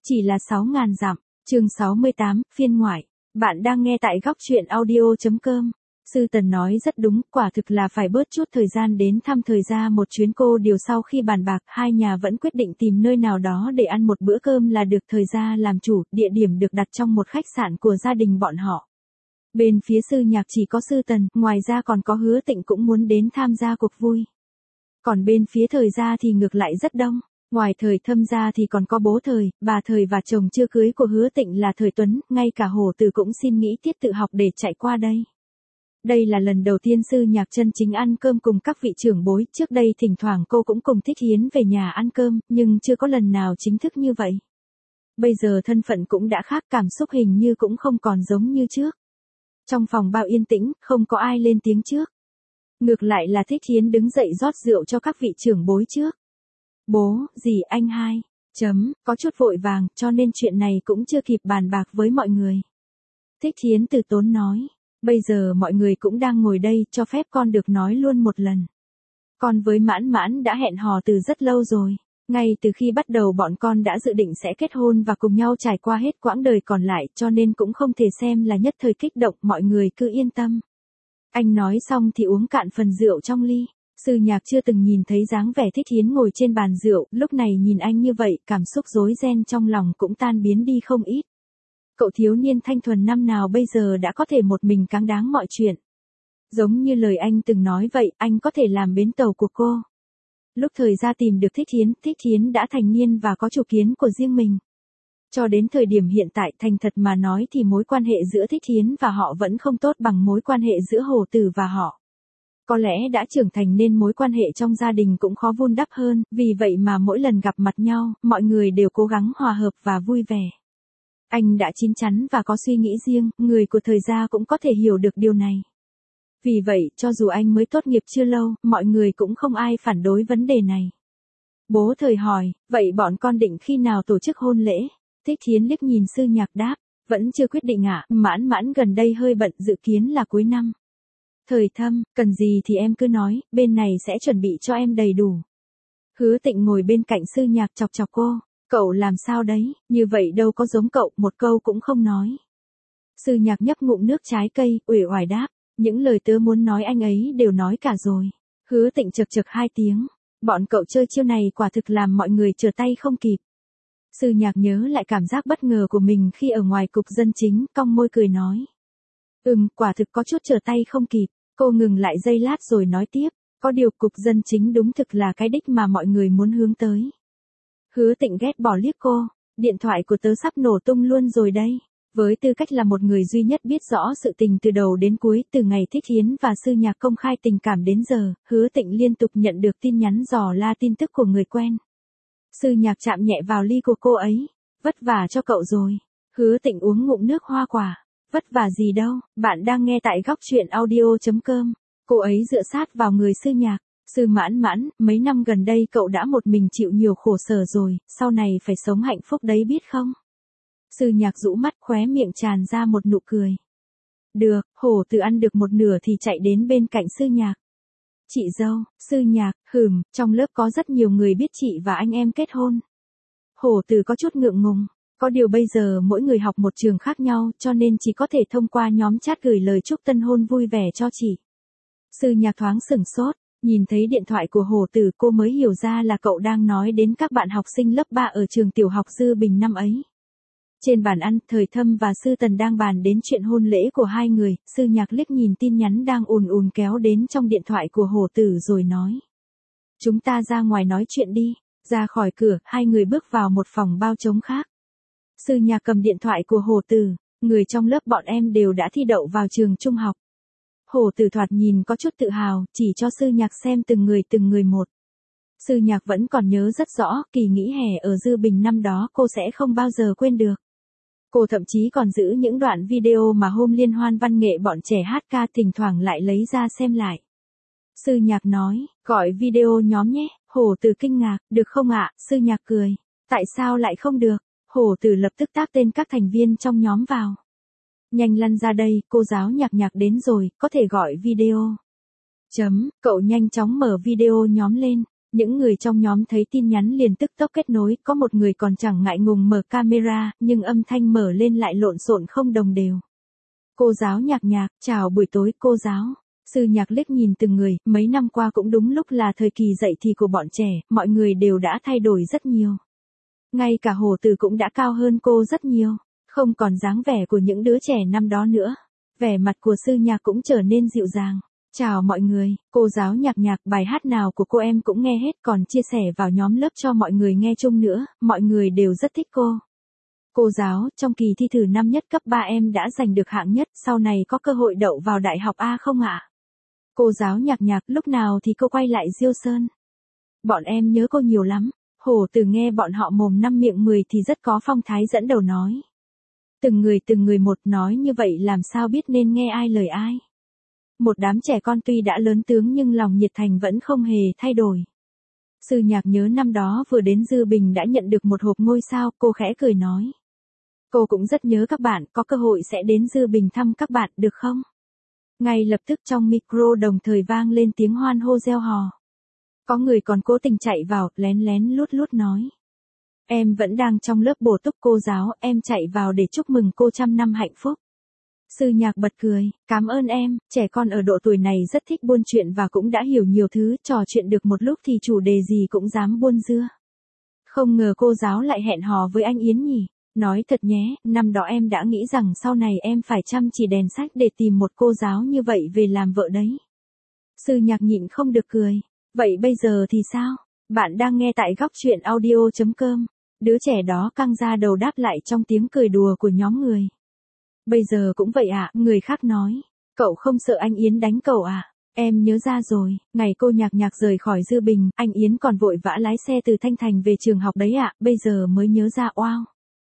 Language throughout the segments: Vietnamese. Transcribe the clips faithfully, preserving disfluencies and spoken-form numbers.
Chỉ là sáu ngàn dặm, chương sáu mươi tám, phiên ngoại. Bạn đang nghe tại góc truyện audio.com. Sư Tần nói rất đúng, quả thực là phải bớt chút thời gian đến thăm thời gia một chuyến. Cô điều sau khi bàn bạc, hai nhà vẫn quyết định tìm nơi nào đó để ăn một bữa cơm là được. Thời gia làm chủ, địa điểm được đặt trong một khách sạn của gia đình bọn họ. Bên phía Sư Nhạc chỉ có Sư Tần, ngoài ra còn có Hứa Tịnh cũng muốn đến tham gia cuộc vui. Còn bên phía Thời gia thì ngược lại rất đông. Ngoài Thời Thâm gia thì còn có bố Thời, bà Thời và chồng chưa cưới của Hứa Tịnh là Thời Tuấn, ngay cả Hồ Từ cũng xin nghỉ tiết tự học để chạy qua đây. Đây là lần đầu tiên Sư Nhạc chân chính ăn cơm cùng các vị trưởng bối, trước đây thỉnh thoảng cô cũng cùng Thích Hiến về nhà ăn cơm, nhưng chưa có lần nào chính thức như vậy. Bây giờ thân phận cũng đã khác, cảm xúc hình như cũng không còn giống như trước. Trong phòng bao yên tĩnh, không có ai lên tiếng trước. Ngược lại là Thích Hiến đứng dậy rót rượu cho các vị trưởng bối trước. Bố, dì, anh hai, chấm, có chút vội vàng, cho nên chuyện này cũng chưa kịp bàn bạc với mọi người. Thích Hiến từ tốn nói, bây giờ mọi người cũng đang ngồi đây, cho phép con được nói luôn một lần. Con với Mãn Mãn đã hẹn hò từ rất lâu rồi. Ngay từ khi bắt đầu bọn con đã dự định sẽ kết hôn và cùng nhau trải qua hết quãng đời còn lại, cho nên cũng không thể xem là nhất thời kích động, mọi người cứ yên tâm. Anh nói xong thì uống cạn phần rượu trong ly. Sư Nhạc chưa từng nhìn thấy dáng vẻ Thích Hiến ngồi trên bàn rượu, lúc này nhìn anh như vậy, cảm xúc rối ren trong lòng cũng tan biến đi không ít. Cậu thiếu niên thanh thuần năm nào bây giờ đã có thể một mình cáng đáng mọi chuyện. Giống như lời anh từng nói vậy, anh có thể làm bến tàu của cô. Lúc Thời gia tìm được Thích Hiến, Thích Hiến đã thành niên và có chủ kiến của riêng mình. Cho đến thời điểm hiện tại, thành thật mà nói thì mối quan hệ giữa Thích Hiến và họ vẫn không tốt bằng mối quan hệ giữa Hồ Tử và họ. Có lẽ đã trưởng thành nên mối quan hệ trong gia đình cũng khó vun đắp hơn, vì vậy mà mỗi lần gặp mặt nhau, mọi người đều cố gắng hòa hợp và vui vẻ. Anh đã chín chắn và có suy nghĩ riêng, người của Thời gia cũng có thể hiểu được điều này. Vì vậy, cho dù anh mới tốt nghiệp chưa lâu, mọi người cũng không ai phản đối vấn đề này. Bố Thời hỏi, vậy bọn con định khi nào tổ chức hôn lễ? Thích Hiến liếc nhìn Sư Nhạc đáp, vẫn chưa quyết định ạ, à? Mãn Mãn gần đây hơi bận, dự kiến là cuối năm. Thời Thâm, cần gì thì em cứ nói, bên này sẽ chuẩn bị cho em đầy đủ. Hứa Tịnh ngồi bên cạnh Sư Nhạc chọc chọc cô, cậu làm sao đấy, như vậy đâu có giống cậu, một câu cũng không nói. Sư Nhạc nhấp ngụm nước trái cây, uể oải đáp, những lời tớ muốn nói anh ấy đều nói cả rồi. Hứa Tịnh chực chực hai tiếng, bọn cậu chơi chiêu này quả thực làm mọi người trở tay không kịp. Sư Nhạc nhớ lại cảm giác bất ngờ của mình khi ở ngoài cục dân chính, cong môi cười nói. Ừm, quả thực có chút trở tay không kịp. Cô ngừng lại giây lát rồi nói tiếp, có điều cục dân chính đúng thực là cái đích mà mọi người muốn hướng tới. Hứa Tịnh ghét bỏ liếc cô, điện thoại của tớ sắp nổ tung luôn rồi đây. Với tư cách là một người duy nhất biết rõ sự tình từ đầu đến cuối, từ ngày Thích Hiến và Sư Nhạc công khai tình cảm đến giờ, Hứa Tịnh liên tục nhận được tin nhắn dò la tin tức của người quen. Sư Nhạc chạm nhẹ vào ly của cô ấy, vất vả cho cậu rồi. Hứa Tịnh uống ngụm nước hoa quả. Vất vả gì đâu, bạn đang nghe tại góc truyện audio.com. Cô ấy dựa sát vào người Sư Nhạc. Sư Mãn Mãn, mấy năm gần đây cậu đã một mình chịu nhiều khổ sở rồi, sau này phải sống hạnh phúc đấy biết không? Sư Nhạc rũ mắt, khóe miệng tràn ra một nụ cười. Được, Hổ Từ ăn được một nửa thì chạy đến bên cạnh Sư Nhạc. Chị dâu, Sư Nhạc, hừm, trong lớp có rất nhiều người biết chị và anh em kết hôn. Hổ Từ có chút ngượng ngùng. Có điều bây giờ mỗi người học một trường khác nhau, cho nên chỉ có thể thông qua nhóm chat gửi lời chúc tân hôn vui vẻ cho chị. Sư Nhạc thoáng sửng sốt, nhìn thấy điện thoại của Hồ Tử cô mới hiểu ra là cậu đang nói đến các bạn học sinh lớp ba ở trường tiểu học Dư Bình năm ấy. Trên bàn ăn, Thời Thâm và Sư Tần đang bàn đến chuyện hôn lễ của hai người, Sư Nhạc liếc nhìn tin nhắn đang ùn ùn kéo đến trong điện thoại của Hồ Tử rồi nói. Chúng ta ra ngoài nói chuyện đi. Ra khỏi cửa, hai người bước vào một phòng bao trống khác. Sư Nhạc cầm điện thoại của Hồ Tử, người trong lớp bọn em đều đã thi đậu vào trường trung học. Hồ Tử thoạt nhìn có chút tự hào, chỉ cho Sư Nhạc xem từng người từng người một. Sư Nhạc vẫn còn nhớ rất rõ, kỳ nghỉ hè ở Dư Bình năm đó cô sẽ không bao giờ quên được. Cô thậm chí còn giữ những đoạn video mà hôm liên hoan văn nghệ bọn trẻ hát ca thỉnh thoảng lại lấy ra xem lại. Sư Nhạc nói, gọi video nhóm nhé, Hồ Tử kinh ngạc, được không ạ? Sư Nhạc cười, tại sao lại không được? Hồ Tử lập tức tác tên các thành viên trong nhóm vào. Nhanh lăn ra đây, cô giáo Nhạc Nhạc đến rồi, có thể gọi video. Chấm, cậu nhanh chóng mở video nhóm lên, Những người trong nhóm thấy tin nhắn liền tức tốc kết nối, có một người còn chẳng ngại ngùng mở camera, nhưng âm thanh mở lên lại lộn xộn không đồng đều. Cô giáo Nhạc Nhạc, chào buổi tối cô giáo. Sư Nhạc liếc nhìn từng người, mấy năm qua cũng đúng lúc là thời kỳ dậy thì của bọn trẻ, mọi người đều đã thay đổi rất nhiều. Ngay cả Hồ Từ cũng đã cao hơn cô rất nhiều, không còn dáng vẻ của những đứa trẻ năm đó nữa. Vẻ mặt của Sư Nhạc cũng trở nên dịu dàng. Chào mọi người, cô giáo Nhạc Nhạc, bài hát nào của cô em cũng nghe hết, còn chia sẻ vào nhóm lớp cho mọi người nghe chung nữa, mọi người đều rất thích cô. Cô giáo, trong kỳ thi thử năm nhất cấp ba em đã giành được hạng nhất, sau này có cơ hội đậu vào đại học A không ạ? Cô giáo Nhạc Nhạc, lúc nào thì cô quay lại Diêu Sơn? Bọn em nhớ cô nhiều lắm. Hổ Từ nghe bọn họ mồm năm miệng mười thì rất có phong thái dẫn đầu nói. Từng người từng người một nói như vậy làm sao biết nên nghe ai lời ai. Một đám trẻ con tuy đã lớn tướng nhưng lòng nhiệt thành vẫn không hề thay đổi. Sư Nhạc nhớ năm đó vừa đến Dư Bình đã nhận được một hộp ngôi sao, cô khẽ cười nói. Cô cũng rất nhớ các bạn, có cơ hội sẽ đến Dư Bình thăm các bạn được không? Ngay lập tức trong micro đồng thời vang lên tiếng hoan hô reo hò. Có người còn cố tình chạy vào, lén lén lút lút nói. Em vẫn đang trong lớp bổ túc cô giáo, em chạy vào để chúc mừng cô trăm năm hạnh phúc. Sư Nhạc bật cười, cảm ơn em, trẻ con ở độ tuổi này rất thích buôn chuyện và cũng đã hiểu nhiều thứ, trò chuyện được một lúc thì chủ đề gì cũng dám buôn dưa. Không ngờ cô giáo lại hẹn hò với anh Yến nhỉ. Nói thật nhé, năm đó em đã nghĩ rằng sau này em phải chăm chỉ đèn sách để tìm một cô giáo như vậy về làm vợ đấy. Sư Nhạc nhịn không được cười. Vậy bây giờ thì sao? Bạn đang nghe tại góc truyện audio chấm com. Đứa trẻ đó căng ra đầu đáp lại trong tiếng cười đùa của nhóm người. Bây giờ cũng vậy ạ, à, người khác nói. Cậu không sợ anh Yến đánh cậu à? Em nhớ ra rồi, ngày cô Nhạc Nhạc rời khỏi Dư Bình, anh Yến còn vội vã lái xe từ Thanh Thành về trường học đấy ạ, à, bây giờ mới nhớ ra oao.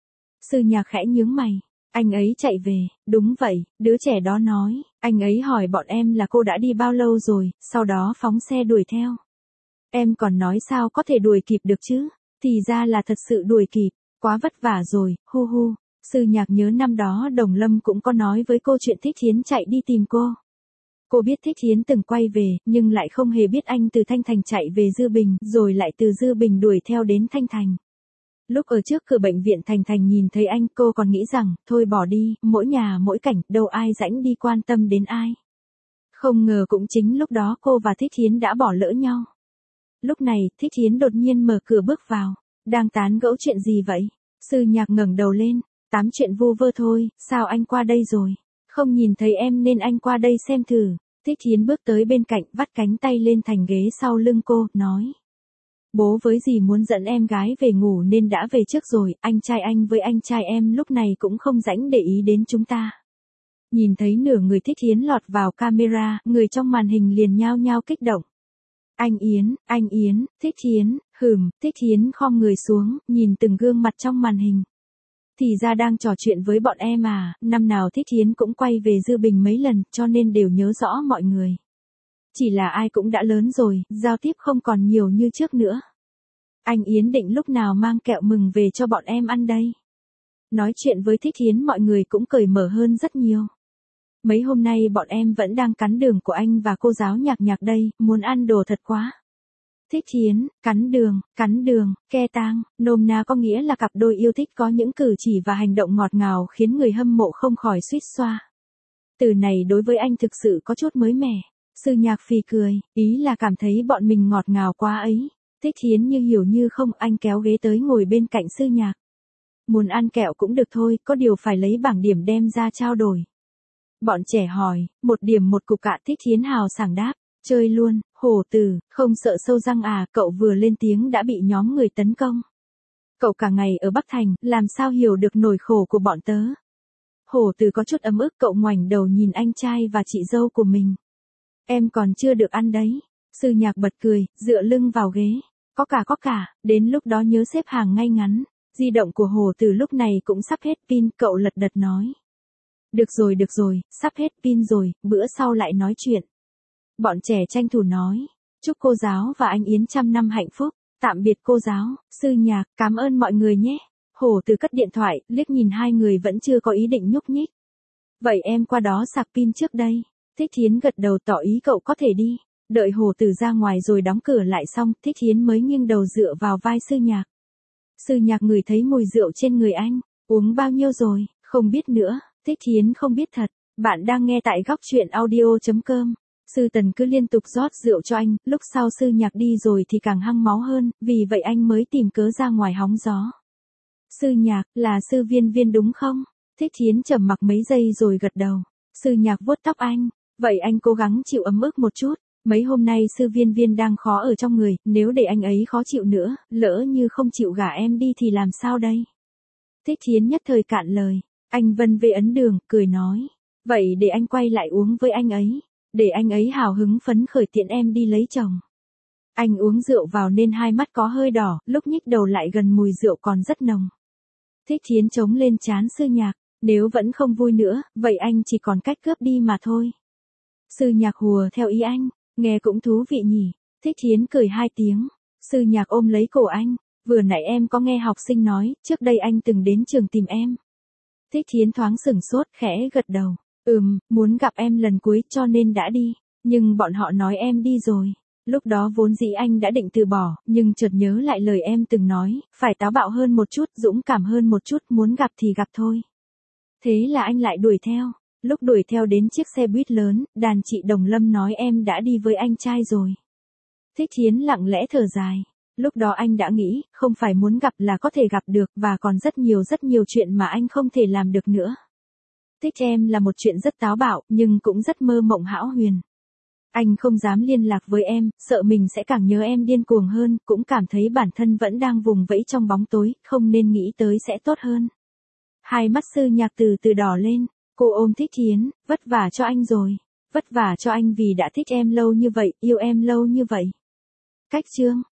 Sư Nhạc khẽ nhướng mày. Anh ấy chạy về, đúng vậy, đứa trẻ đó nói, anh ấy hỏi bọn em là cô đã đi bao lâu rồi, sau đó phóng xe đuổi theo. Em còn nói sao có thể đuổi kịp được chứ, thì ra là thật sự đuổi kịp, quá vất vả rồi, hu hu. Sư Nhạc nhớ năm đó Đồng Lâm cũng có nói với cô chuyện Thích Thiến chạy đi tìm cô. Cô biết Thích Thiến từng quay về, nhưng lại không hề biết anh từ Thanh Thành chạy về Dư Bình, rồi lại từ Dư Bình đuổi theo đến Thanh Thành. Lúc ở trước cửa bệnh viện Thành Thành nhìn thấy anh, cô còn nghĩ rằng, thôi bỏ đi, mỗi nhà mỗi cảnh, đâu ai rảnh đi quan tâm đến ai. Không ngờ cũng chính lúc đó cô và Thích Thiến đã bỏ lỡ nhau. Lúc này, Thích Thiến đột nhiên mở cửa bước vào. Đang tán gẫu chuyện gì vậy? Sư Nhạc ngẩng đầu lên. Tám chuyện vu vơ thôi, sao anh qua đây rồi? Không nhìn thấy em nên anh qua đây xem thử. Thích Thiến bước tới bên cạnh, vắt cánh tay lên thành ghế sau lưng cô, nói. Bố với dì muốn dẫn em gái về ngủ nên đã về trước rồi, anh trai anh với anh trai em lúc này cũng không rảnh để ý đến chúng ta. Nhìn thấy nửa người Thích Thiến lọt vào camera, người trong màn hình liền nhao nhao kích động. Anh Yến, anh Yến, Thích Thiến, hừm, Thích Thiến khom người xuống, nhìn từng gương mặt trong màn hình. Thì ra đang trò chuyện với bọn em à, năm nào Thích Thiến cũng quay về Dư Bình mấy lần, cho nên đều nhớ rõ mọi người. Chỉ là ai cũng đã lớn rồi, giao tiếp không còn nhiều như trước nữa. Anh Yến định lúc nào mang kẹo mừng về cho bọn em ăn đây. Nói chuyện với Thích Thiến mọi người cũng cởi mở hơn rất nhiều. Mấy hôm nay bọn em vẫn đang cắn đường của anh và cô giáo Nhạc Nhạc đây, muốn ăn đồ thật quá. Thích Thiến, cắn đường, cắn đường, ke tang, nôm na có nghĩa là cặp đôi yêu thích có những cử chỉ và hành động ngọt ngào khiến người hâm mộ không khỏi suýt xoa. Từ này đối với anh thực sự có chút mới mẻ. Sư Nhạc phì cười, ý là cảm thấy bọn mình ngọt ngào quá ấy. Thích Thiến như hiểu như không, anh kéo ghế tới ngồi bên cạnh Sư Nhạc. Muốn ăn kẹo cũng được thôi, có điều phải lấy bảng điểm đem ra trao đổi. Bọn trẻ hỏi, một điểm một cục ạ. Thích Thiến hào sảng đáp, chơi luôn, Hổ Từ, không sợ sâu răng à, cậu vừa lên tiếng đã bị nhóm người tấn công. Cậu cả ngày ở Bắc Thành, làm sao hiểu được nỗi khổ của bọn tớ. Hổ Từ có chút ấm ức, cậu ngoảnh đầu nhìn anh trai và chị dâu của mình. Em còn chưa được ăn đấy. Sư Nhạc bật cười, dựa lưng vào ghế. Có cả có cả, đến lúc đó nhớ xếp hàng ngay ngắn. Di động của Hổ Từ lúc này cũng sắp hết pin, cậu lật đật nói. Được rồi được rồi, sắp hết pin rồi, bữa sau lại nói chuyện. Bọn trẻ tranh thủ nói. Chúc cô giáo và anh Yến trăm năm hạnh phúc. Tạm biệt cô giáo, Sư Nhạc, cảm ơn mọi người nhé. Hổ Từ cất điện thoại, liếc nhìn hai người vẫn chưa có ý định nhúc nhích. Vậy em qua đó sạc pin trước đây. Thích Thiến gật đầu tỏ ý cậu có thể đi. Đợi Hồ Tử ra ngoài rồi đóng cửa lại xong, Thích Thiến mới nghiêng đầu dựa vào vai Sư Nhạc. Sư Nhạc ngửi thấy mùi rượu trên người anh, uống bao nhiêu rồi, không biết nữa, Thích Thiến không biết thật. Bạn đang nghe tại góc truyện audio.com. Sư Tần cứ liên tục rót rượu cho anh, lúc sau Sư Nhạc đi rồi thì càng hăng máu hơn, vì vậy anh mới tìm cớ ra ngoài hóng gió. Sư Nhạc, là Sư Viên Viên đúng không? Thích Thiến trầm mặc mấy giây rồi gật đầu. Sư Nhạc vuốt tóc anh, vậy anh cố gắng chịu ấm ức một chút. Mấy hôm nay Sư Viên Viên đang khó ở trong người, nếu để anh ấy khó chịu nữa, lỡ như không chịu gả em đi thì làm sao đây? Thích Thiến nhất thời cạn lời, anh vân vê ấn đường, cười nói. Vậy để anh quay lại uống với anh ấy, để anh ấy hào hứng phấn khởi tiện em đi lấy chồng. Anh uống rượu vào nên hai mắt có hơi đỏ, lúc nhích đầu lại gần mùi rượu còn rất nồng. Thích Thiến chống lên trán Sư Nhạc, nếu vẫn không vui nữa, vậy anh chỉ còn cách cướp đi mà thôi. Sư Nhạc hùa theo ý anh, nghe cũng thú vị nhỉ. Thích Thiến cười hai tiếng, Sư Nhạc ôm lấy cổ anh, vừa nãy em có nghe học sinh nói, trước đây anh từng đến trường tìm em. Thích Thiến thoáng sửng sốt, khẽ gật đầu. Ừm, muốn gặp em lần cuối cho nên đã đi, nhưng bọn họ nói em đi rồi. Lúc đó vốn dĩ anh đã định từ bỏ, nhưng chợt nhớ lại lời em từng nói, phải táo bạo hơn một chút, dũng cảm hơn một chút, muốn gặp thì gặp thôi. Thế là anh lại đuổi theo, lúc đuổi theo đến chiếc xe buýt lớn, đàn chị Đồng Lâm nói em đã đi với anh trai rồi. Thích Thiến lặng lẽ thở dài, lúc đó anh đã nghĩ, không phải muốn gặp là có thể gặp được, và còn rất nhiều rất nhiều chuyện mà anh không thể làm được nữa. Thích em là một chuyện rất táo bạo, nhưng cũng rất mơ mộng hão huyền. Anh không dám liên lạc với em, sợ mình sẽ càng nhớ em điên cuồng hơn, cũng cảm thấy bản thân vẫn đang vùng vẫy trong bóng tối, không nên nghĩ tới sẽ tốt hơn. Hai mắt Sư Nhạc từ từ đỏ lên, cô ôm Thích Thiến, vất vả cho anh rồi. Vất vả cho anh vì đã thích em lâu như vậy, yêu em lâu như vậy. Cách chương